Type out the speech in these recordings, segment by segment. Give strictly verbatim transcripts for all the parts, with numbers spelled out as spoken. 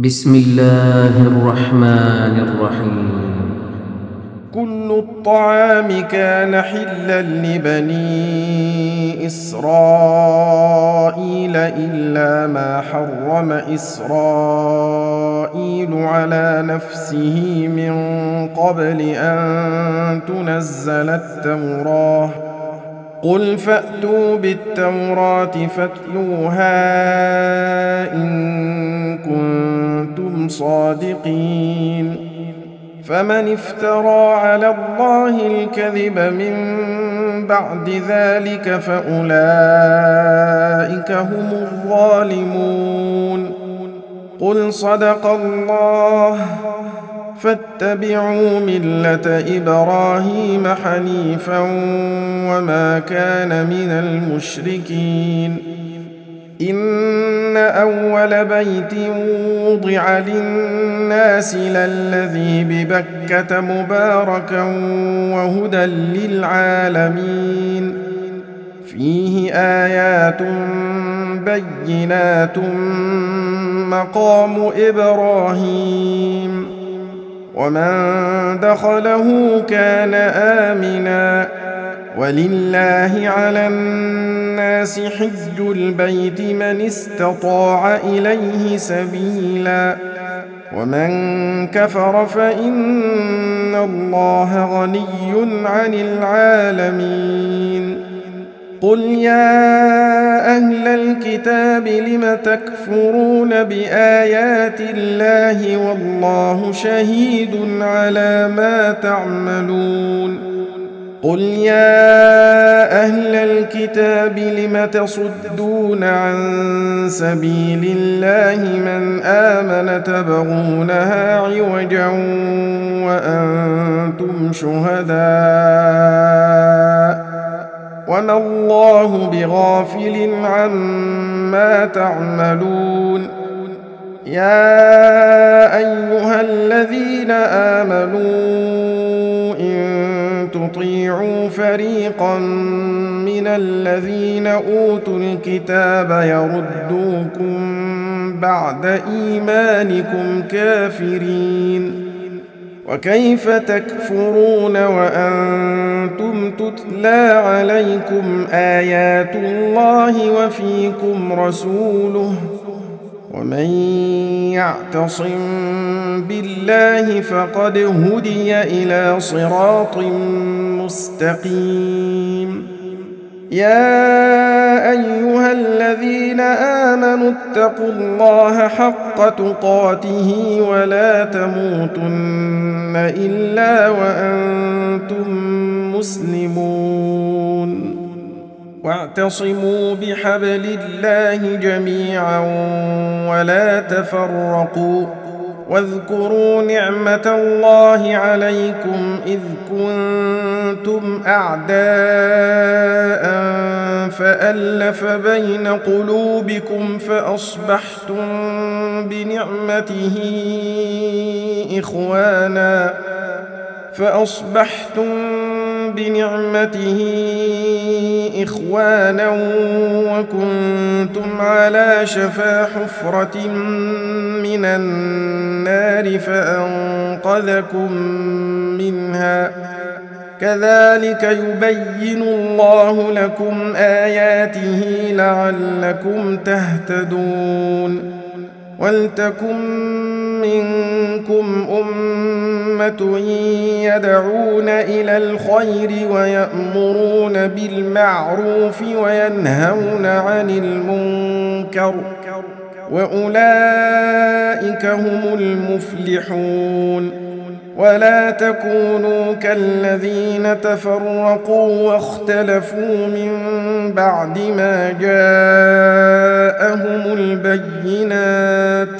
بسم الله الرحمن الرحيم. كل الطعام كان حلا لبني إسرائيل إلا ما حرم إسرائيل على نفسه من قبل أن تنزل التوراة. قل فأتوا بالتوراة فاتلوها إن كنتم صادقين. فمن افترى على الله الكذب من بعد ذلك فأولئك هم الظالمون. قل صدق الله فاتبعوا ملة إبراهيم حنيفا وما كان من المشركين. إن أول بيت وضع للناس للذي ببكة مباركا وهدى للعالمين فيه آيات بينات مقام إبراهيم ومن دخله كان آمنا ولله على الناس حج البيت من استطاع إليه سبيلا ومن كفر فإن الله غني عن العالمين. قل يا أهل الكتاب لم تكفرون بآيات الله والله شهيد على ما تعملون. قل يا أهل الكتاب لم تصدون عن سبيل الله من آمن تبغونها عوجا وأنتم شهداء وما الله بغافل عما تعملون. يا أيها الذين آمنوا إن تطيعوا فريقا من الذين أوتوا الكتاب يردوكم بعد إيمانكم كافرين. وكيف تكفرون وأنتم تتلى عليكم آيات الله وفيكم رسوله ومن يعتصم بالله فقد هدي إلى صراط مستقيم. يا أيها الذين آمنوا اتقوا الله حق تقاته ولا تموتن إلا وأنتم مسلمون. واعتصموا بحبل الله جميعا ولا تفرقوا واذكروا نعمة الله عليكم إذ كنتم أعداء فألف بين قلوبكم فأصبحتم بنعمته إخوانا فأصبحتم بنعمته إخوانا وكنتم على شفا حفرة من النار فأنقذكم منها. كذلك يبين الله لكم آياته لعلكم تهتدون. ولتكن منكم أمة يدعون إلى الخير ويأمرون بالمعروف وينهون عن المنكر وأولئك هم المفلحون. ولا تكونوا كالذين تفرقوا واختلفوا من بعد ما جاءهم البينات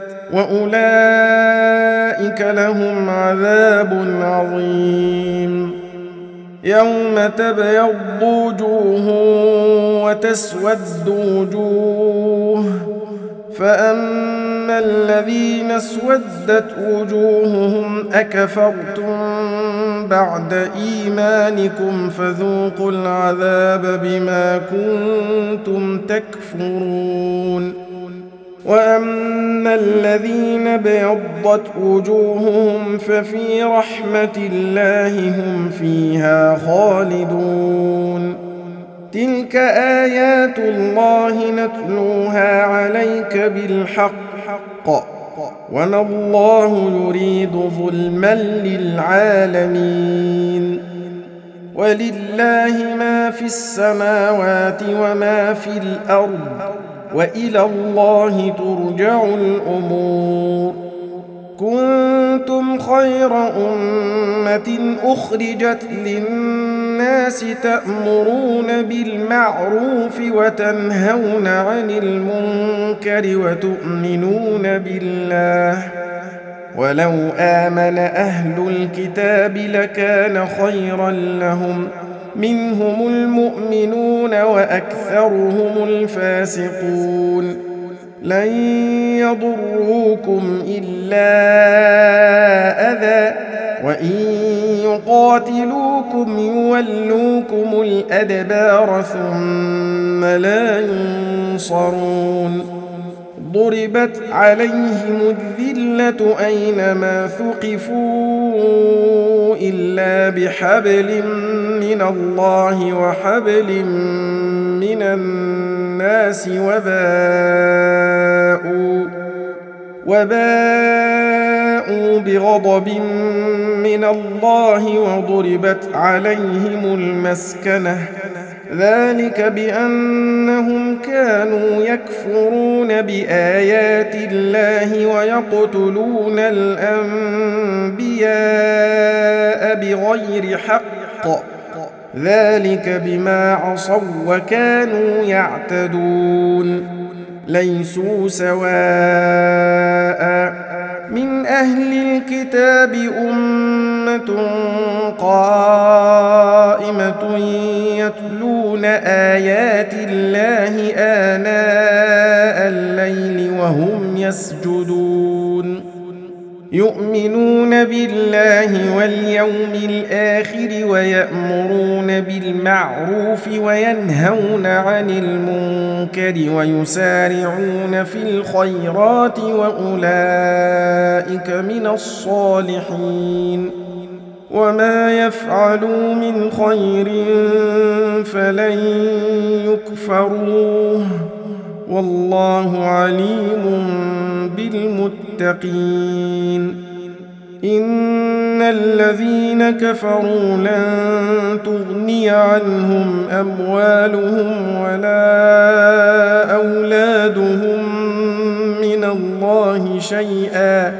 وأولئك لهم عذاب عظيم. يوم تبيض وجوه وتسود وجوه فأما الذين اسودت وجوههم أكفرتم بعد إيمانكم فذوقوا العذاب بما كنتم تكفرون. وأما الذين ابيضت وجوههم ففي رحمة الله هم فيها خالدون. تلك آيات الله نتلوها عليك بالحق وما الله يريد ظلما للعالمين. ولله ما في السماوات وما في الأرض وإلى الله ترجع الأمور. كنتم خير أمة أخرجت للناس تأمرون بالمعروف وتنهون عن المنكر وتؤمنون بالله ولو آمن أهل الكتاب لكان خيرا لهم منهم المؤمنون وأكثرهم الفاسقون. لن يضروكم إلا أذى وإن يقاتلوكم يولوكم الأدبار ثم لا ينصرون. ضربت عليهم الذلة أينما ثقفوا إلا بحبل من الله وحبل من الناس وباءوا, وباءوا بغضب من الله وضربت عليهم المسكنة ذلك بأنهم كانوا يكفرون بآيات الله ويقتلون الأنبياء بغير حق ذلك بما عصوا وكانوا يعتدون. ليسوا سواء من أهل الكتاب أمة قائمة يتلون آيات الله آناء الليل وهم يسجدون يؤمنون بالله واليوم الآخر ويأمرون بالمعروف وينهون عن المنكر ويسارعون في الخيرات وأولئك من الصالحين. وما يفعلوا من خير فلن يكفروه والله عليم بالمتقين. إن الذين كفروا لن تغني عنهم أموالهم ولا أولادهم من الله شيئا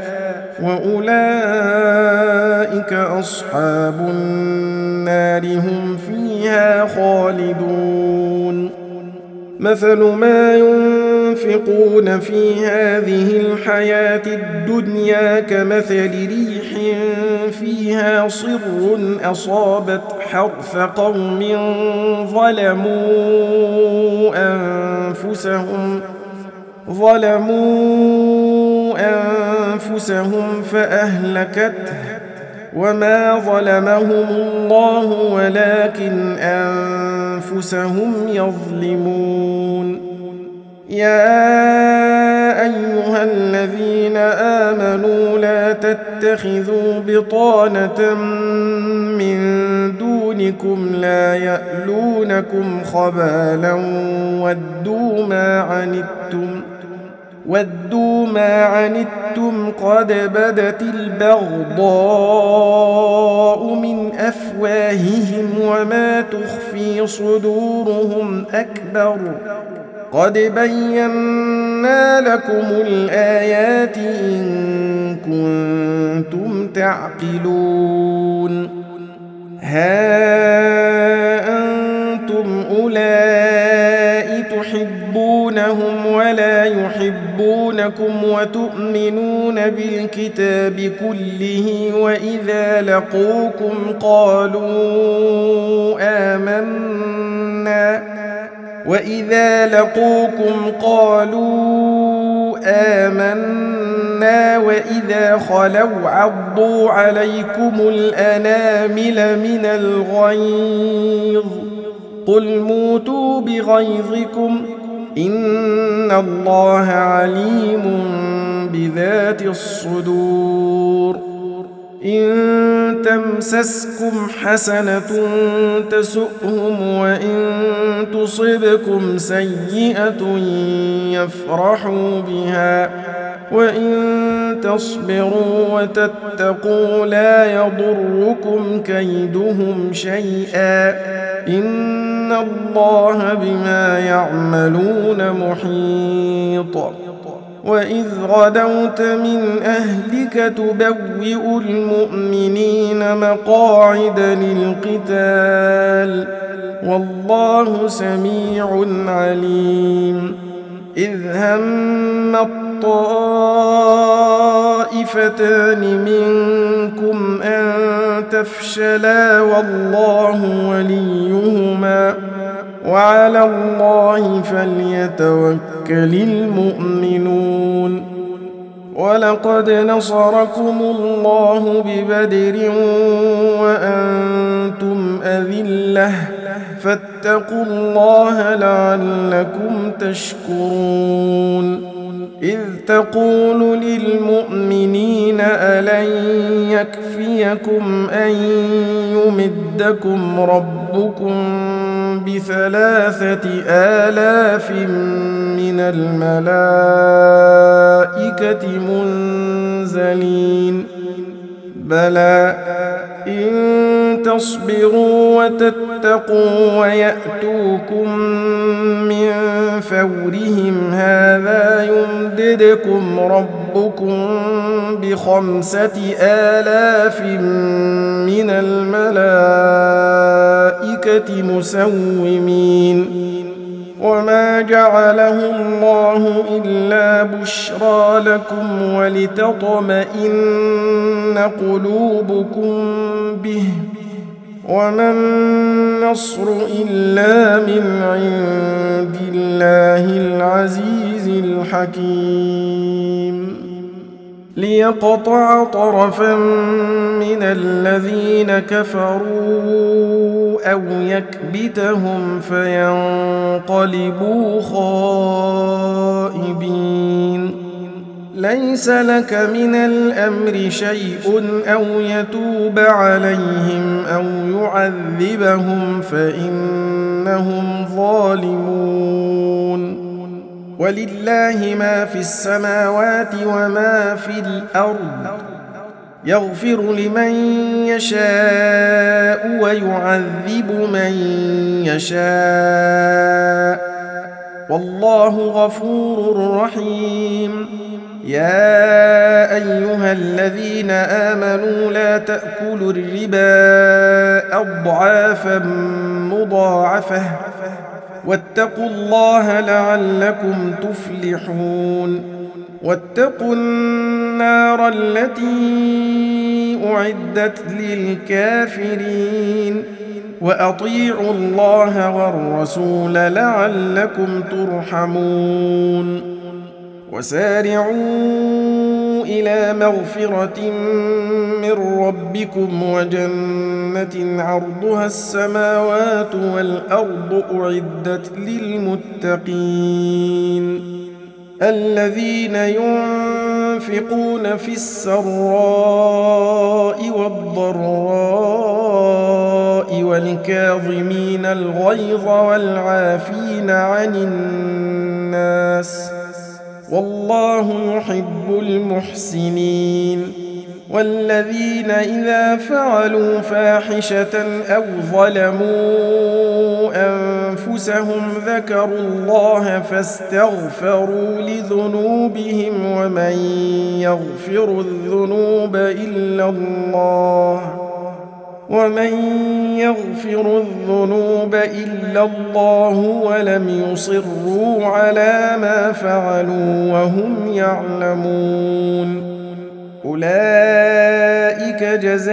وأولئك أصحاب النار هم فيها خالدون. مثل ما ينفقون في هذه الحياة الدنيا كمثل ريح فيها صر أصابت حرث قوم ظلموا أنفسهم ظلموا أنفسهم فأهلكته وما ظلمهم الله ولكن أنفسهم يظلمون. يا أيها الذين آمنوا لا تتخذوا بطانة من دونكم لا يألونكم خبالا ودوا ما عنتم ودوا ما عنتم قد بدت البغضاء من أفواههم وما تخفي صدورهم أكبر قد بينا لكم الآيات إن كنتم تعقلون. ها أنتم أولئك تحبونهم ولا يحبونكم وتؤمنون بالكتاب كله وإذا لقوكم قالوا آمنا وإذا لقوكم قالوا آمنا وإذا خلوا عضوا عليكم الأنامل من الغيظ قل موتوا بغيظكم إن الله عليم بذات الصدور إن تمسسكم حسنة تسؤهم وإن تصبكم سيئة يفرحوا بها وإن تصبروا وتتقوا لا يضركم كيدهم شيئا إن الله بما يعملون محيط وإذ غدوت من أهلك تبوئ المؤمنين مقاعد للقتال والله سميع عليم إذ هم الطائفتان منكم أن تفشلا والله وليهما وعلى الله فليتوكل المؤمنون ولقد نصركم الله ببدر وأنتم أذلة فاتقوا الله لعلكم تشكرون إذ تقول للمؤمنين ألن يكفيكم أن يمدكم ربكم بثلاثة آلاف من الملائكة منزلين بلى إن تصبروا وتتقوا ويأتوكم من فورهم هذا يمددكم ربكم بخمسة آلاف من الملائكة مسومين وما جعله الله إلا بشرى لكم ولتطمئن قلوبكم به وما النصر إلا من عند الله العزيز الحكيم ليقطع طرفا من الذين كفروا أو يكبتهم فينقلبوا خائبين ليس لك من الأمر شيء أو يتوب عليهم أو يعذبهم فإنهم ظالمون ولله ما في السماوات وما في الأرض يغفر لمن يشاء ويعذب من يشاء والله غفور رحيم يا أيها الذين آمنوا لا تأكلوا الربا أضعافا مضاعفة واتقوا الله لعلكم تفلحون واتقوا النار التي أعدت للكافرين وأطيعوا الله والرسول لعلكم ترحمون وسارعوا إلى مغفرة من ربكم وجنة عرضها السماوات والأرض أعدت للمتقين الذين ينفقون في السراء والضراء والكاظمين الغيظ والعافين عن الناس والله يحب المحسنين والذين إذا فعلوا فاحشة أو ظلموا أنفسهم ذكروا الله فاستغفروا لذنوبهم ومن يغفر الذنوب إلا الله ومن يغفر الذنوب إلا الله ولم يصروا على ما فعلوا وهم يعلمون أولئك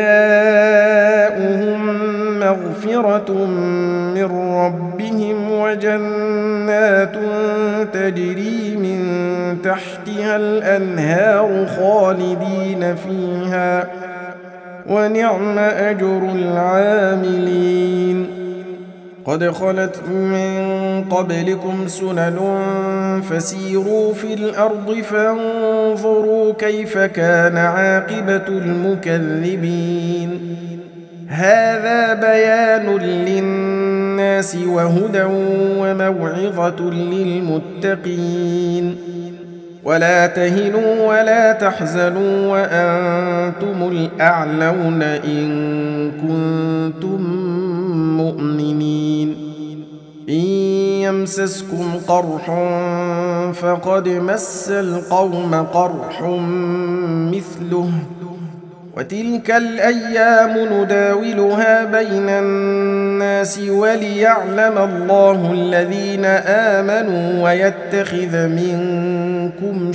جزاؤهم مغفرة من ربهم وجنات تجري من تحتها الأنهار خالدين فيها ونعم أجر العاملين قد خلت من قبلكم سنن فسيروا في الأرض فانظروا كيف كان عاقبة المكذبين هذا بيان للناس وهدى وموعظة للمتقين ولا تهنوا ولا تحزنوا وأنتم الأعلون إن كنتم مؤمنين إن يمسسكم قرح فقد مس القوم قرح مثله وتلك الأيام نداولها بين الناس وليعلم الله الذين آمنوا ويتخذ منكم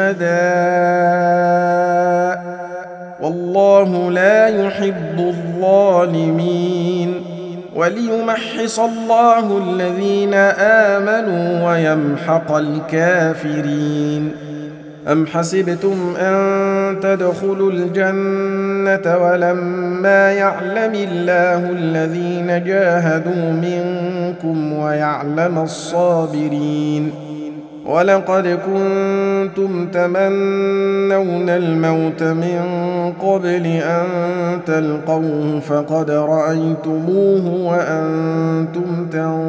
شهداء والله لا يحب الظالمين وليمحص الله الذين آمنوا ويمحق الكافرين أم حسبتم أن تدخلوا الجنة ولما يعلم الله الذين جاهدوا منكم ويعلم الصابرين ولقد كنتم تمنون الموت من قبل أن تلقوه فقد رأيتموه وأنتم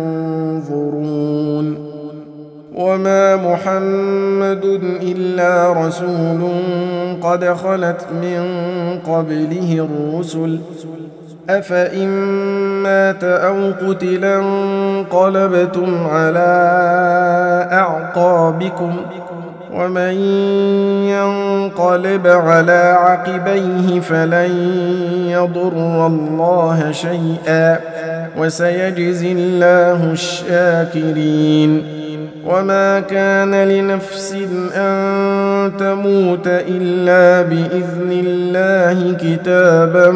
تنظرون وما محمد إلا رسول قد خلت من قبله الرسل أفإن مات أو قتلا انقلبتم على أعقابكم ومن ينقلب على عقبيه فلن يضر الله شيئا وسيجزي الله الشاكرين وما كان لنفس أن تموت إلا بإذن الله كتابا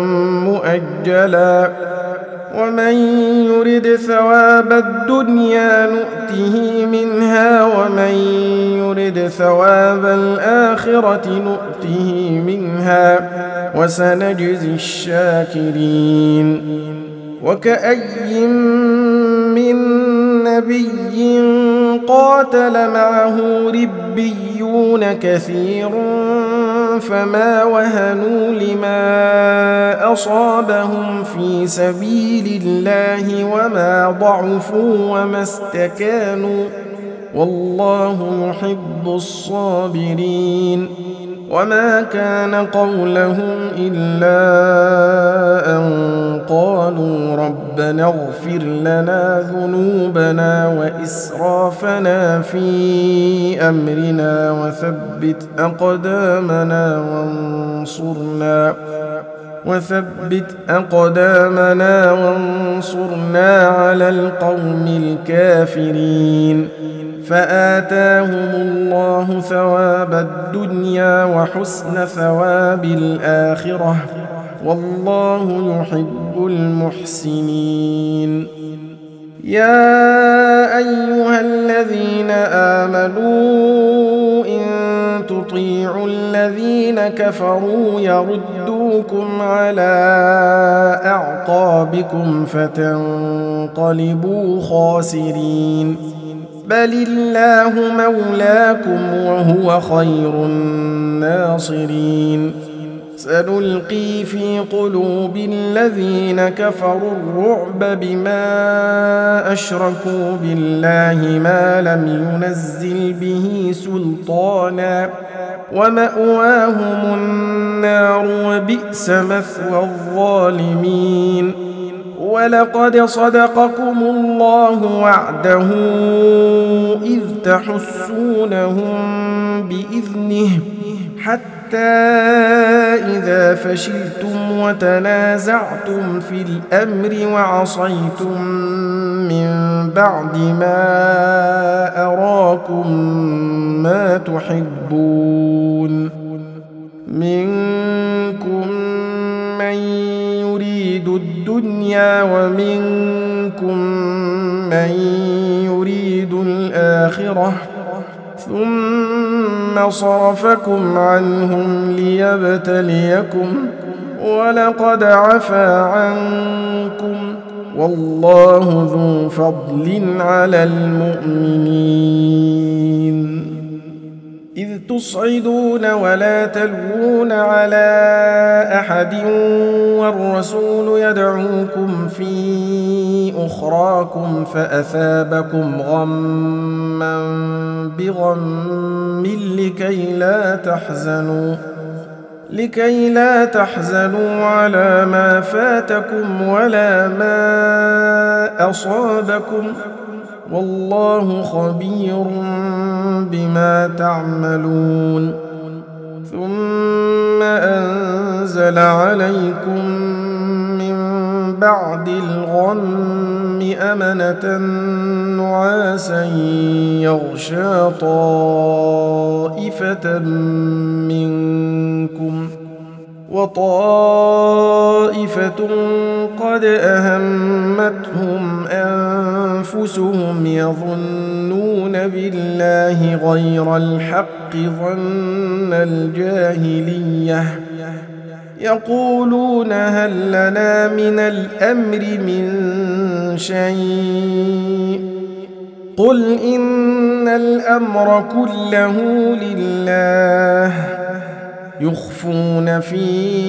مؤجلا ومن يرد ثواب الدنيا نؤته منها ومن يرد ثواب الآخرة نؤته منها وسنجزي الشاكرين وكأي من نبي قاتل معه ربيون كثير فما وهنوا لما أصابهم في سبيل الله وما ضعفوا وما استكانوا والله يحب الصابرين وما كان قولهم إلا أن قالوا ربنا اغفر لنا ذنوبنا وإسرافنا في أمرنا وثبت أقدامنا وانصرنا وثبت أقدامنا وانصرنا على القوم الكافرين فآتاهم الله ثواب الدنيا وحسن ثواب الآخرة والله يحب المحسنين يا أيها الذين آمنوا إن تطيعوا الذين كفروا يردوكم على أعقابكم فتنقلبوا خاسرين بل الله مولاكم وهو خير الناصرين سنلقي في قلوب الذين كفروا الرعب بما أشركوا بالله ما لم ينزل به سلطانا ومأواهم النار وبئس مثوى الظالمين ولقد صدقكم الله وعده إذ تحسونهم بإذنه حتى إذا فشلتم وتنازعتم في الأمر وعصيتم من بعد ما أراكم ما تحبون منكم من يريد الدنيا ومنكم من يريد الآخرة ثم صرفكم عنهم ليبتليكم ولقد عفا عنكم والله ذو فضل على المؤمنين. إذ تصعدون ولا تلوون على أحد والرسول يدعوكم في أخراكم فأثابكم غما بغم لكي لا تحزنوا لكي لا تحزنوا على ما فاتكم ولا ما أصابكم والله خبير بما تعملون. ثم أنزل عليكم من بعد الغم أمنة نعاسا يغشى طائفة منكم وطائفة قد أهمتهم أنفسهم يظنون بالله غير الحق ظن الجاهلية يقولون هل لنا من الأمر من شيء قل إن الأمر كله لله يخفون في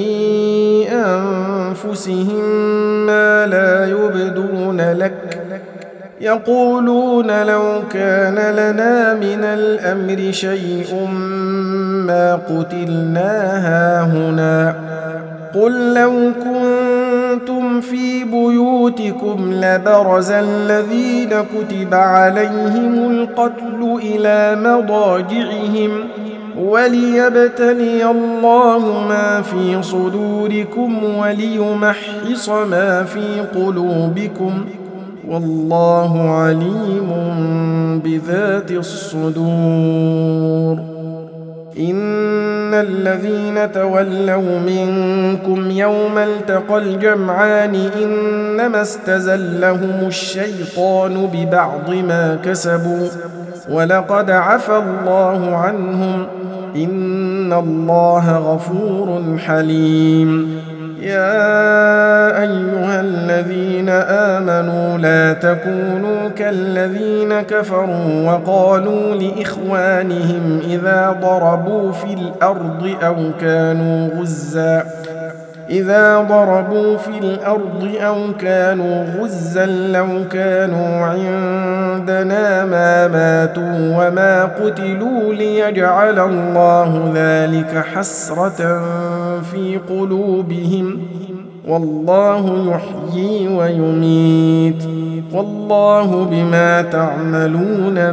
أنفسهم ما لا يبدون لك يقولون لو كان لنا من الأمر شيء ما قتلنا هاهنا قل لو كنتم في بيوتكم لبرز الذين كتب عليهم القتل إلى مضاجعهم وليبتلي الله ما في صدوركم وليمحص ما في قلوبكم والله عليم بذات الصدور. إن الذين تولوا منكم يوم التقى الجمعان إنما استزلهم الشيطان ببعض ما كسبوا ولقد عفى الله عنهم إن الله غفور حليم. يا أيها الذين آمنوا لا تكونوا كالذين كفروا وقالوا لإخوانهم إذا ضربوا في الأرض أو كانوا غزا إذا ضربوا في الأرض أو كانوا غزا لو كانوا عندنا ما ماتوا وما قتلوا ليجعل الله ذلك حسرة في قلوبهم والله يحيي ويميت والله بما تعملون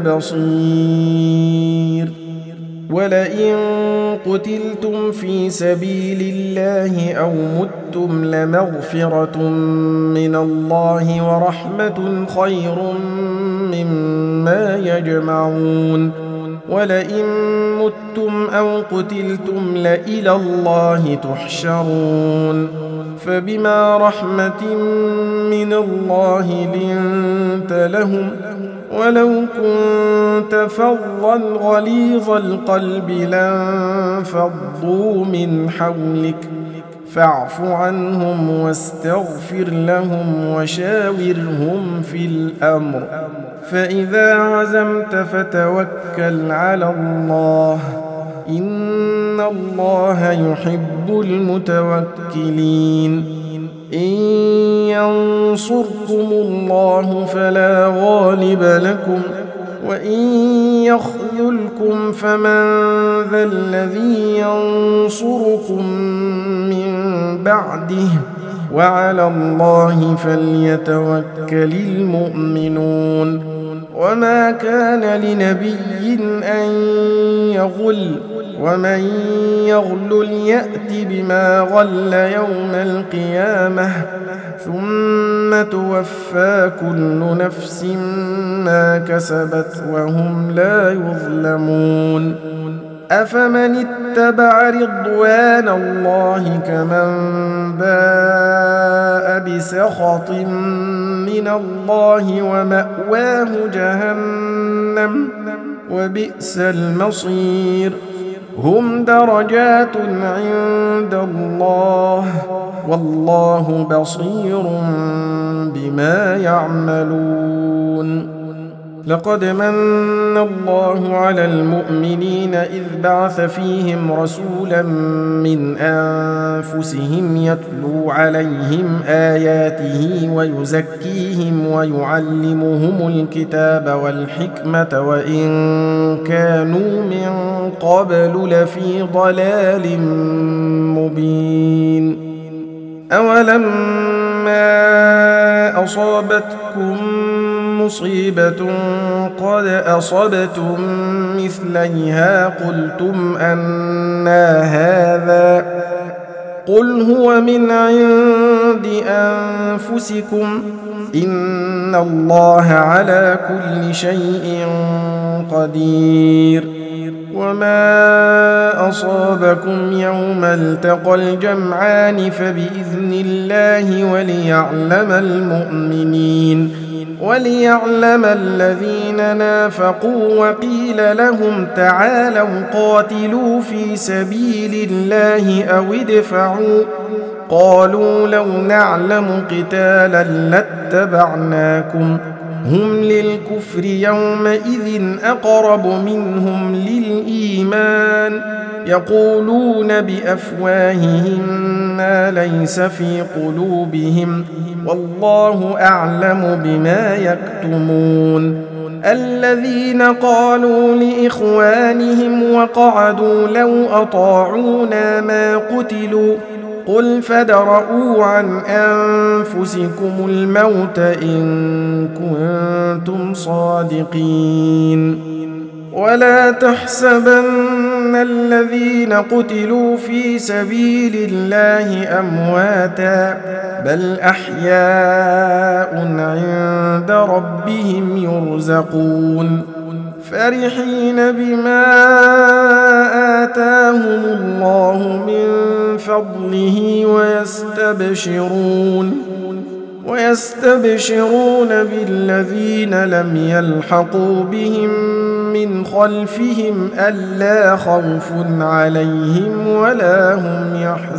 بصير. ولئن قتلتم في سبيل الله أو متم لمغفرة من الله ورحمة خير مما يجمعون. ولئن متم أو قتلتم لإلى الله تحشرون. فبما رحمة من الله لنت لهم ولو كنت فظا غليظ القلب لانفضوا من حولك فاعف عنهم واستغفر لهم وشاورهم في الأمر فإذا عزمت فتوكل على الله إن الله يحب المتوكلين. إن ينصركم الله فلا غالب لكم وإن يخذلكم فمن ذا الذي ينصركم من بعده وعلى الله فليتوكل المؤمنون. وما كان لنبي أن يغل ومن يغل يأت بما غل يوم القيامة ثم توفى كل نفس ما كسبت وهم لا يظلمون. أفمن اتبع رضوان الله كمن باء بسخط من الله ومأواه جهنم وبئس المصير. هم درجات عند الله والله بصير بما يعملون. لقد من الله على المؤمنين إذ بعث فيهم رسولا من أنفسهم يتلو عليهم آياته ويزكيهم ويعلمهم الكتاب والحكمة وإن كانوا من قبل لفي ضلال مبين. أولما أصابتكم مصيبة قد أصبتم مثليها قلتم أنى هذا قل هو من عند أنفسكم إن الله على كل شيء قدير. وما أصابكم يوم التقى الجمعان فبإذن الله وليعلم المؤمنين وليعلم الذين نافقوا وقيل لهم تعالوا قاتلوا في سبيل الله أو ادفعوا قالوا لو نعلم قتالا لاتبعناكم هم للكفر يومئذ أقرب منهم للإيمان يقولون بأفواههم ما ليس في قلوبهم والله أعلم بما يكتمون. الذين قالوا لإخوانهم وقعدوا لو أطاعونا ما قتلوا قل فادرءوا عن أنفسكم الموت إن كنتم صادقين. ولا تحسبن الذين قتلوا في سبيل الله أمواتا بل أحياء عند ربهم يرزقون فرحين بما آتاهم الله من فضله ويستبشرون ويستبشرون بالذين لم يلحقوا بهم من خلفهم ألا خوف عليهم ولا هم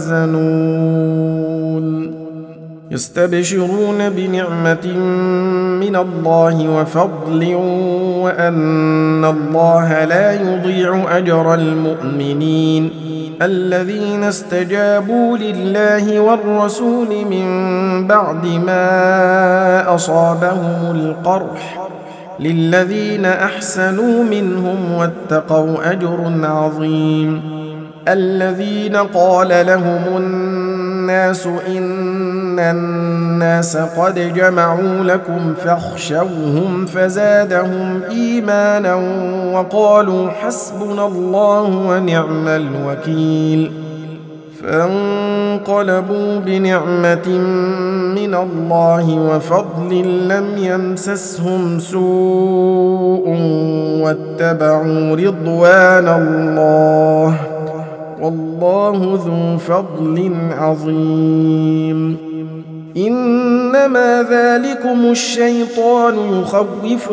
يحزنون. يستبشرون بنعمة من الله وفضل وأن الله لا يضيع أجر المؤمنين الذين استجابوا لله والرسول من بعد ما أصابهم القرح للذين أحسنوا منهم واتقوا أجر عظيم. الذين قال لهم الناس إن الناس قد جمعوا لكم فاخشوهم فزادهم إيمانا وقالوا حسبنا الله ونعم الوكيل فانقلبوا بنعمة من الله وفضل لم يمسسهم سوء واتبعوا رضوان الله والله ذو فضل عظيم. إنما ذلكم الشيطان يخوف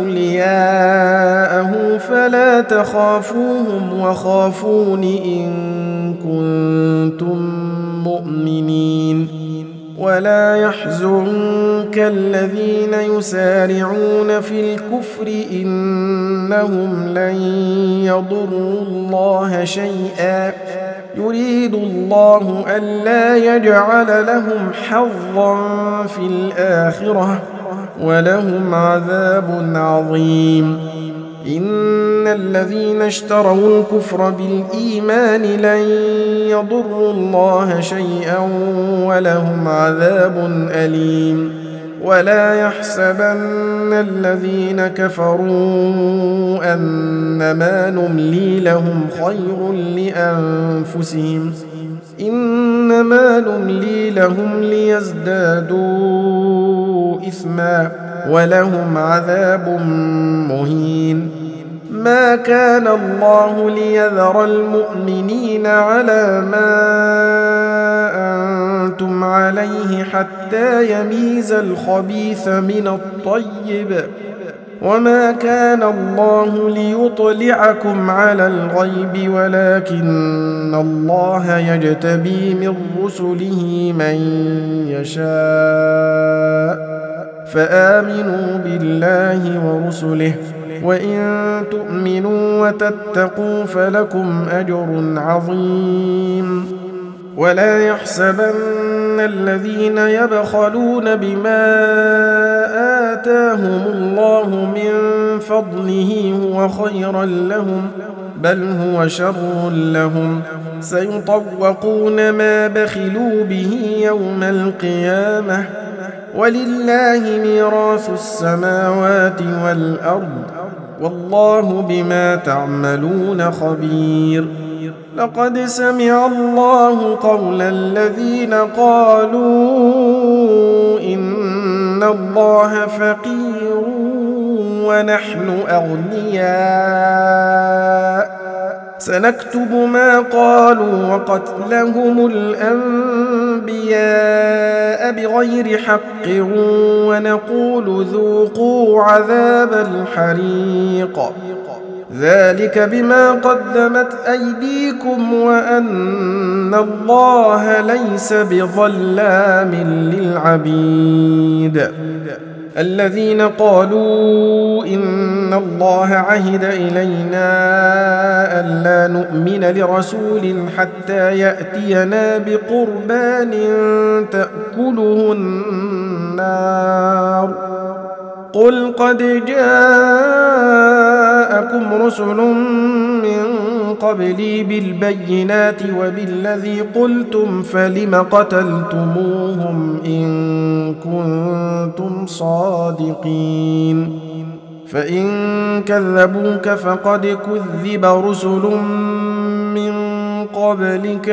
أولياءه فلا تخافوهم وخافون إن كنتم مؤمنين. ولا يحزنك الذين يسارعون في الكفر إنهم لن يضروا الله شيئا يريد الله ألا يجعل لهم حظا في الآخرة ولهم عذاب عظيم. إن الذين اشتروا الكفر بالإيمان لن يضروا الله شيئا ولهم عذاب أليم. ولا يحسبن الذين كفروا أنما نملي لهم خير لأنفسهم إنما نملي لهم ليزدادوا إثما ولهم عذاب مهين. ما كان الله ليذر المؤمنين على ما أنتم عليه حتى يميز الخبيث من الطيب وما كان الله ليطلعكم على الغيب ولكن الله يجتبي من رسله من يشاء فآمنوا بالله ورسله وإن تؤمنوا وتتقوا فلكم أجر عظيم. ولا يحسبن الذين يبخلون بما آتاهم الله من فضله هو خيرا لهم بل هو شر لهم سيطوقون ما بخلوا به يوم القيامة ولله ميراث السماوات والأرض والله بما تعملون خبير. لقد سمع الله قول الذين قالوا إن الله فقير ونحن أغنياء سنكتب ما قالوا وقتلهم الأنبياء بغير حق ونقول ذوقوا عذاب الحريق ذلك بما قدمت أيديكم وأن الله ليس بظلام للعبيد. الذين قالوا إن الله عهد إلينا ألا نؤمن لرسول حتى يأتينا بقربان تأكله النار قل قد جاءكم رسل من قبلي بالبينات وبالذي قلتم فلم قتلتموهم إن كنتم صادقين فإن كذبوك فقد كذب رسل من قبلك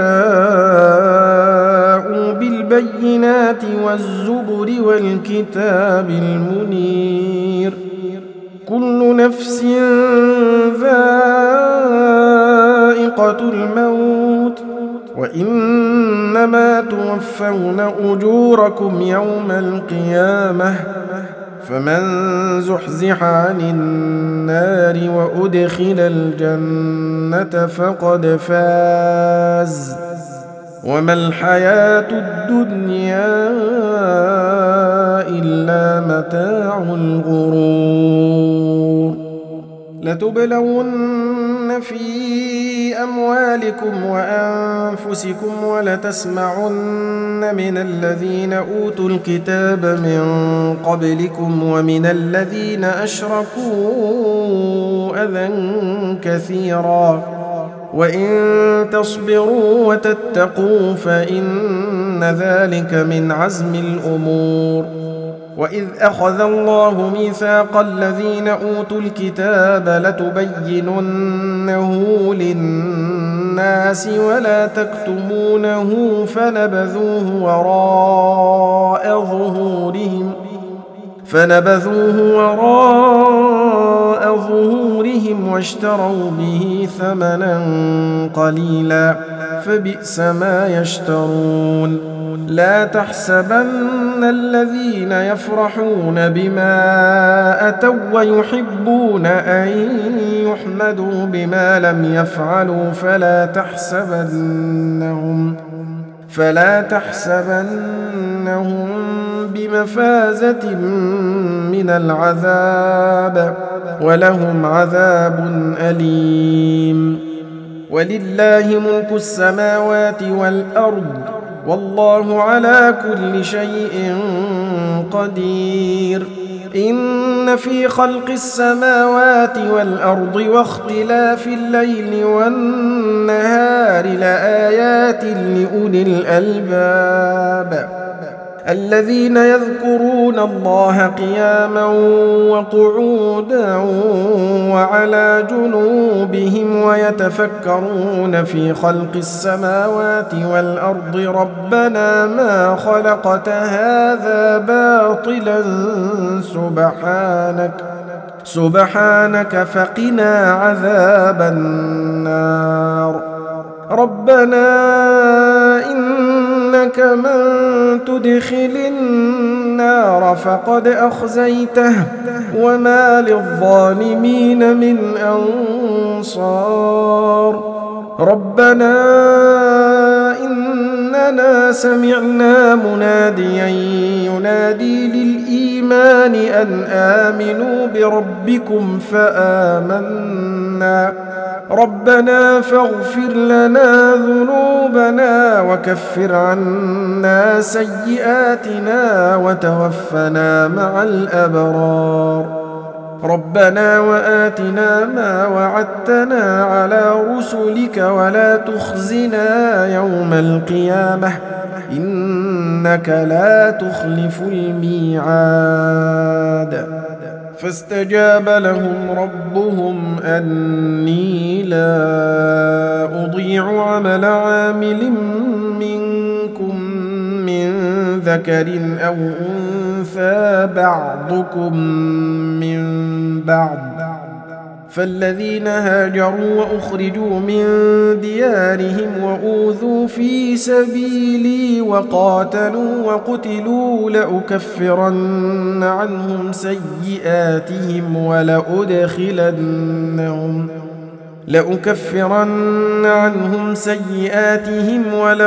جاءوا بالبينات والزبر والكتاب المنير كل نفس ذائقة الموت وإنما توفون أجوركم يوم القيامة فمن زحزح عن النار وأدخل الجنة فقد فاز وما الحياة الدنيا إلا متاع الغرور. لتبلون في أموالكم وأنفسكم ولتسمعن من الذين أوتوا الكتاب من قبلكم ومن الذين أشركوا أذى كثيرا وإن تصبروا وتتقوا فإن ذلك من عزم الأمور. وإذ أخذ الله ميثاق الذين أوتوا الكتاب لتبيننه للناس ولا تكتمونه فنبذوه وراء ظهورهم فنبذوه وراء ظهورهم واشتروا به ثمنا قليلا فبئس ما يشترون. لا تحسبن الذين يفرحون بما أتوا ويحبون أن يحمدوا بما لم يفعلوا فلا تحسبنهم فلا تحسبنهم بمفازة من العذاب ولهم عذاب أليم. ولله ملك السماوات والأرض والله على كل شيء قدير. إن في خلق السماوات والأرض واختلاف الليل والنهار لآيات لأولي الألباب الذين يذكرون الله قياما وقعودا وعلى جنوبهم ويتفكرون في خلق السماوات والأرض ربنا ما خلقت هذا باطلا سبحانك سبحانك فقنا عذاب النار. ربنا إنك إنك من تدخل النار فقد أخزيته وما للظالمين من أنصار ربنا إننا سمعنا مناديا ينادي للإيمان أن آمنوا بربكم فآمنا ربنا فاغفر لنا ذنوبنا وكفر عنا سيئاتنا وتوفنا مع الأبرار ربنا وآتنا ما وعدتنا على رسلك ولا تخزنا يوم القيامة إنك لا تخلف الميعاد فاستجاب لهم ربهم أني لا أضيع عمل عامل منكم من ذكر أو أنثى بعضكم من بعض فالذين هاجروا وأخرجوا من ديارهم وأوذوا في سبيلي وقاتلوا وقتلوا لأكفرن عنهم سيئاتهم ولأدخلنهم لأكفرن عنهم سيئاتهم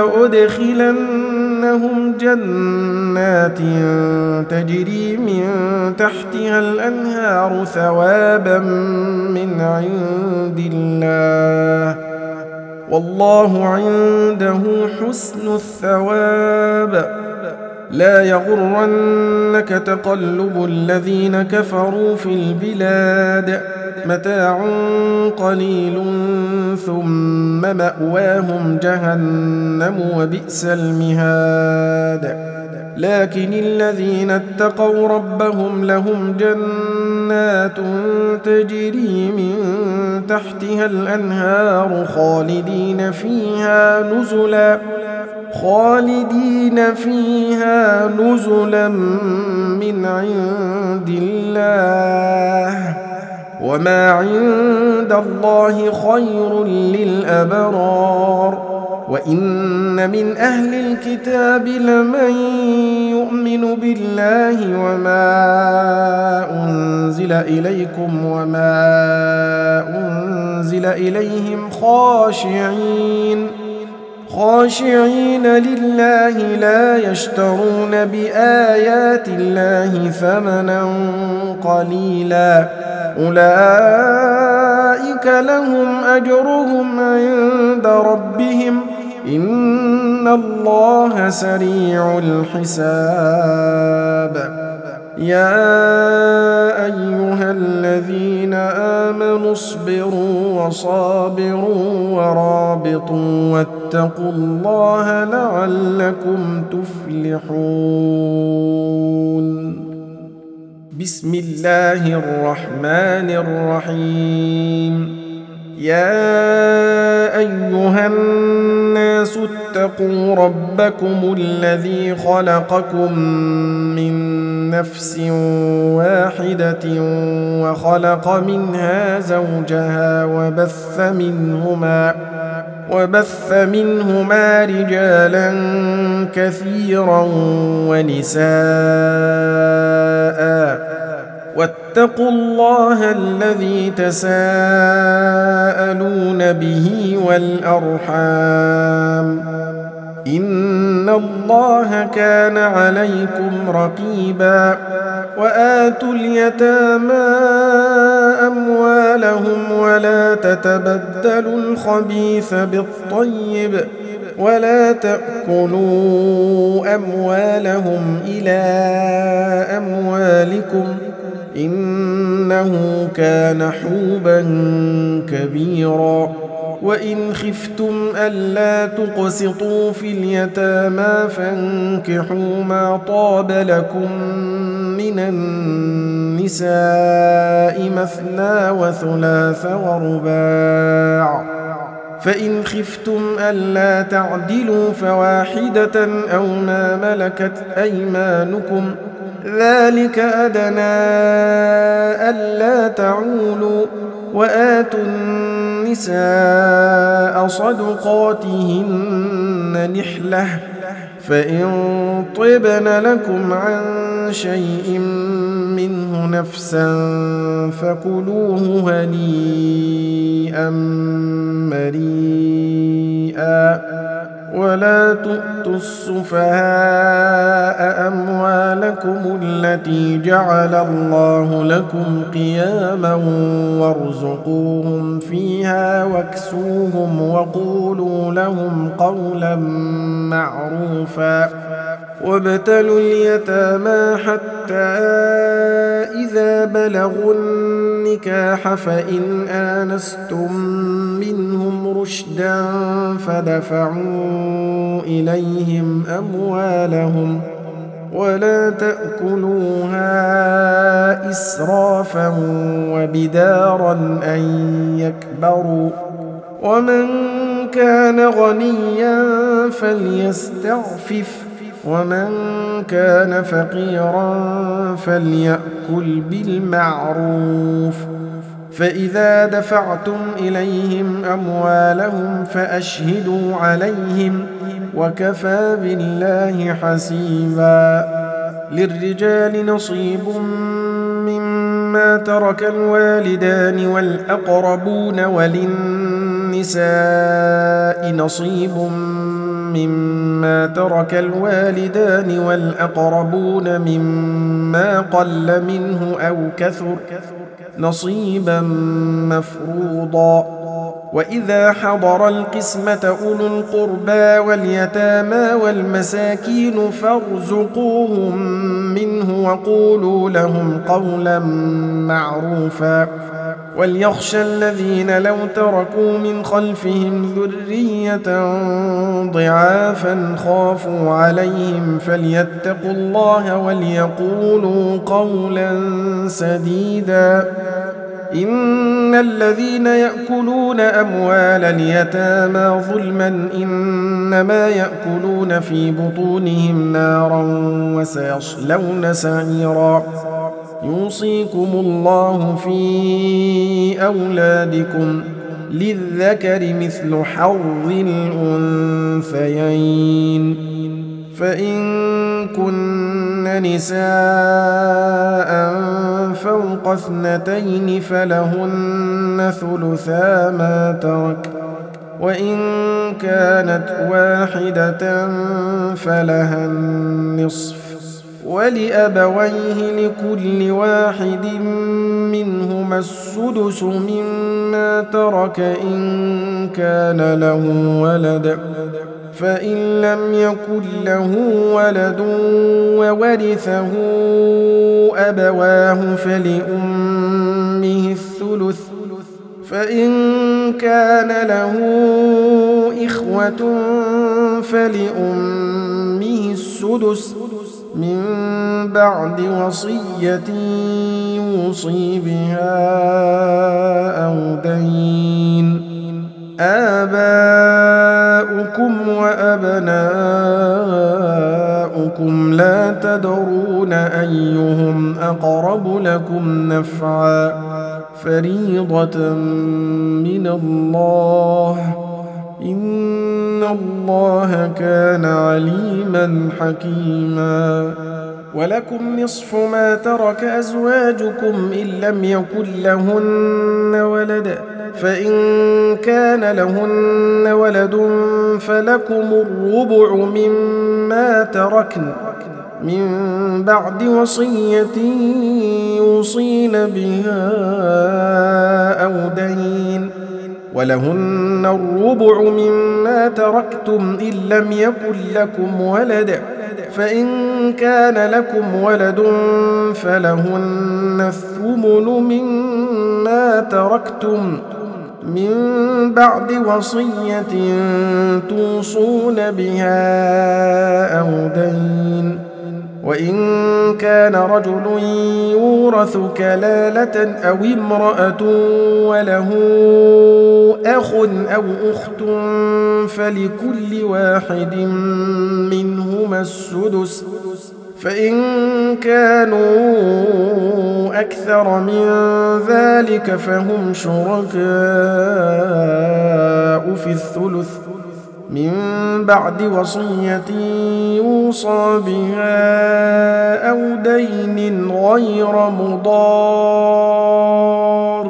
ولأدخلنهم جنات تجري من تحتها الأنهار ثوابا من عند الله والله عنده حسن الثواب لا يغرنك تقلب الذين كفروا في البلاد متاع قليل ثم مأواهم جهنم وبئس المهاد لكن الذين اتقوا ربهم لهم جنات تجري من تحتها الأنهار خالدين فيها نزلا خالدين فيها نزلا من عند الله وما عند الله خير للأبرار وإن من أهل الكتاب لمن يؤمن بالله وما أنزل إليكم وما أنزل إليهم خاشعين خاشعين لله لا يشترون بآيات الله ثمنا قليلا أولئك لهم أجرهم عند ربهم إن الله سريع الحساب يا أيها الذين آمنوا اصبروا وصابروا ورابطوا واتقوا الله لعلكم تفلحون بسم الله الرحمن الرحيم يا أيها الناس اتقوا ربكم الذي خلقكم من نفس واحدة وخلق منها زوجها وبث منهما وبث منهما رجالا كثيرا ونساء واتقوا الله الذي تساءلون به والأرحام إن الله كان عليكم رقيبا وآتوا اليتامى أموالهم ولا تتبدلوا الخبيث بالطيب ولا تأكلوا أموالهم إلى أموالكم إنه كان حوبا كبيرا وإن خفتم ألا تقسطوا في اليتامى فانكحوا ما طاب لكم من النساء مثنى وثلاث ورباع فإن خفتم ألا تعدلوا فواحدة أو ما ملكت أيمانكم ذلك أدنى ألا تعولوا وآتوا النساء صدقاتهن نحلة فإن طبن لكم عن شيء منه نفسا فكلوه هنيئا مريئا ولا تؤتوا السفهاء أموالكم التي جعل الله لكم قياما وارزقوهم فيها واكسوهم وقولوا لهم قولا معروفا وابتلوا اليتامى حتى إذا بلغوا النكاح فإن آنستم منهم رشدا فدفعوا إليهم أموالهم ولا تأكلوها إسرافا وبدارا أن يكبروا ومن كان غنيا فليستعفف ومن كان فقيرا فليأكل بالمعروف فإذا دفعتم إليهم أموالهم فأشهدوا عليهم وكفى بالله حسيبا للرجال نصيب مما ترك الوالدان والأقربون وللنساء نصيب مما ترك الوالدان والأقربون مما قل منه أو كثر نصيبا مفروضا وإذا حضر القسمة أولو القربى واليتامى والمساكين فارزقوهم منه وقولوا لهم قولا معروفا وليخشى الذين لو تركوا من خلفهم ذرية ضعافا خافوا عليهم فليتقوا الله وليقولوا قولا سديدا إن الذين يأكلون أموال اليتامى ظلما إنما يأكلون في بطونهم نارا وسيصلون سعيرا يوصيكم الله في أولادكم للذكر مثل حظ الأنثيين فإن كن نساء فوق اثنتين فلهن ثلثا ما ترك وإن كانت واحدة فلها النصف ولأبويه لكل واحد منهما السدس مما ترك إن كان له ولد فإن لم يكن له ولد وورثه أبواه فلأمه الثلث فإن كان له إخوة فلأمه السدس من بعد وصية يوصي بها أو دين آباؤكم وأبناؤكم لا تدرون أيهم أقرب لكم نفعا فريضة من الله إن الله كان عليما حكيما ولكم نصف ما ترك أزواجكم إن لم يكن لهن ولد فإن كان لهن ولد فلكم الربع مما تركن من بعد وصية يوصين بها أو دين ولهن الربع مما تركتم إن لم يكن لكم ولد فإن كان لكم ولد فلهن الثمن مما تركتم من بعد وصية توصون بها أو دين وإن كان رجل يورث كلالة أو امرأة وله أخ أو أخت فلكل واحد منهما السدس فإن كانوا أكثر من ذلك فهم شركاء في الثلث من بعد وصية يوصى بها أو دين غير مضار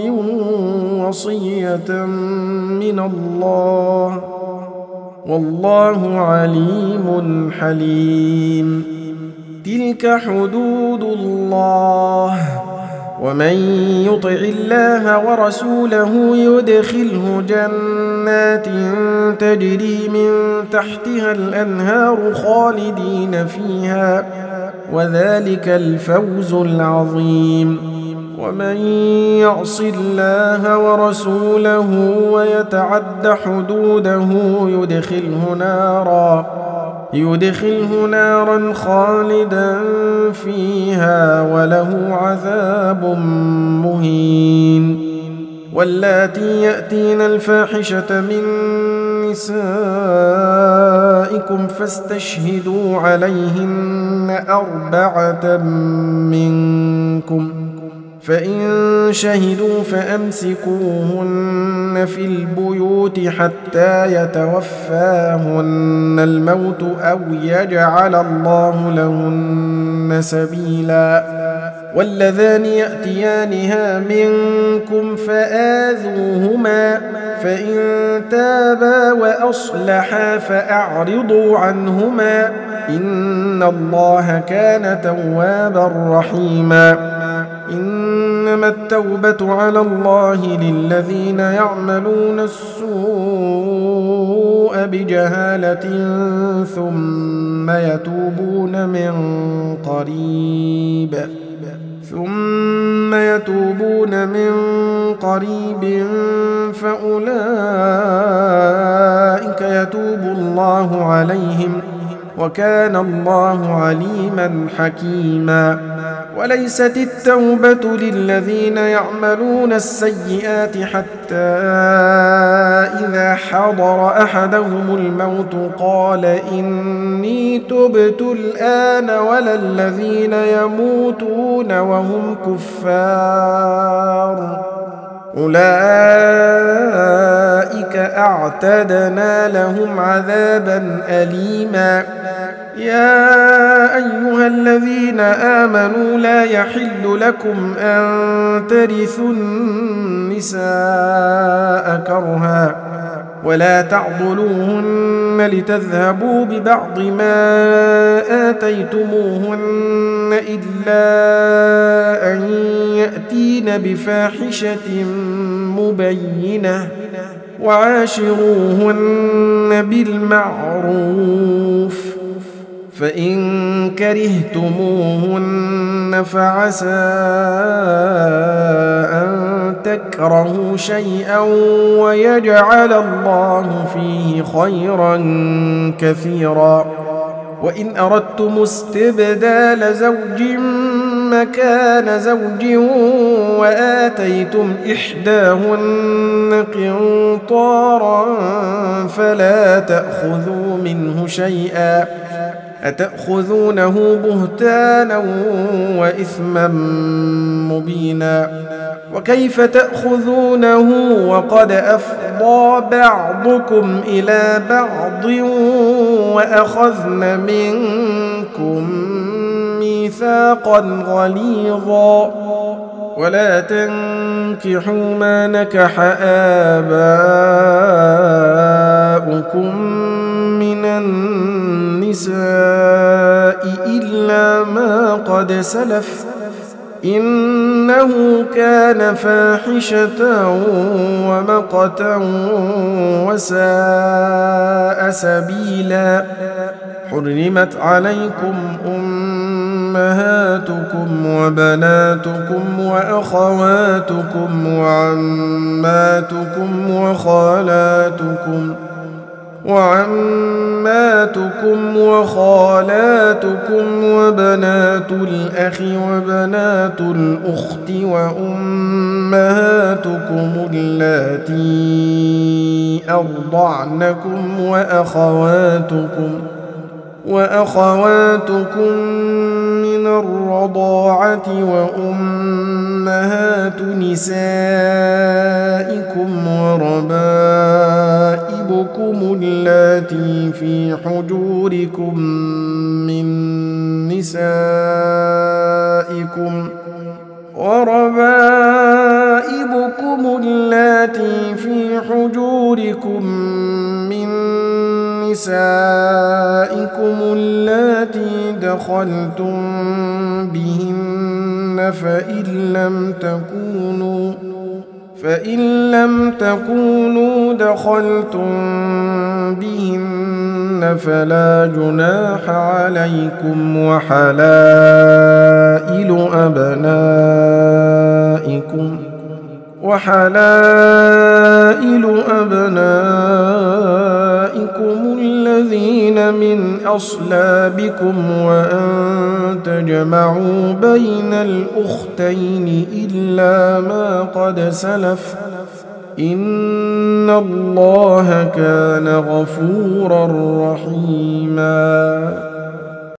وصية من الله والله عليم حليم. تلك حدود الله ومن يطع الله ورسوله يدخله جنات تجري من تحتها الأنهار خالدين فيها وذلك الفوز العظيم. ومن يعص الله ورسوله ويتعد حدوده يدخله نارا يدخله نارا خالدا فيها وله عذاب مهين. واللاتي يأتين الفاحشة من نسائكم فاستشهدوا عليهن أربعة منكم فإن شهدوا فأمسكوهن في البيوت حتى يتوفاهن الموت أو يجعل الله لهن سبيلا. واللذان يأتيانها منكم فآذوهما فإن تابا وأصلحا فأعرضوا عنهما إن الله كان توابا رحيما. إنما التوبة على الله للذين يعملون السوء بجهالة ثم يتوبون من قريب ثم يتوبون من قريب فأولئك يتوب الله عليهم وكان الله عليما حكيما. وليست التوبة للذين يعملون السيئات حتى إذا حضر أحدهم الموت قال إني تبت الآن ولا الذين يموتون وهم كفار أولئك أعتدنا لهم عذابا أليما. يا أيها الذين آمنوا لا يحل لكم أن ترثوا النساء كرها ولا تعضلوهن لتذهبوا ببعض ما آتيتموهن إلا أن يأتين بفاحشة مبينة وعاشروهن بالمعروف فإن كرهتموهن فعسى أن تكرهوا شيئا ويجعل الله فيه خيرا كثيرا. وإن أردتم استبدال زوج مكان زوج وآتيتم إحداهن قنطارا فلا تأخذوا منه شيئا أتأخذونه بهتانا وإثما مبينا. وكيف تأخذونه وقد أفضى بعضكم إلى بعض وأخذن منكم ميثاقا غليظا. ولا تنكحوا ما نكح آباؤكم من النساء إلا ما قد سلف إنه كان فاحشة ومقتا وساء سبيلا. حرمت عليكم أمهاتكم وبناتكم وأخواتكم وعماتكم وخالاتكم وعماتكم وخالاتكم وبنات الأخ وبنات الأخت وأمهاتكم اللاتي أرضعنكم وأخواتكم وأخواتكم من الرضاعة وأمهات نسائكم وربائبكم وربائبكم اللاتي في حجوركم من نسائكم وربائبكم اللاتي في حجوركم من نسائكم اللاتي دخلتم بهن فإن لم تكونوا فإن لم تكونوا دخلتم بهن فلا جناح عليكم وحلائل أبنائكم وحلائل أبنائكم الذين من أصلابكم وأن تجمعوا بين الأختين إلا ما قد سلف إن الله كان غفورا رحيما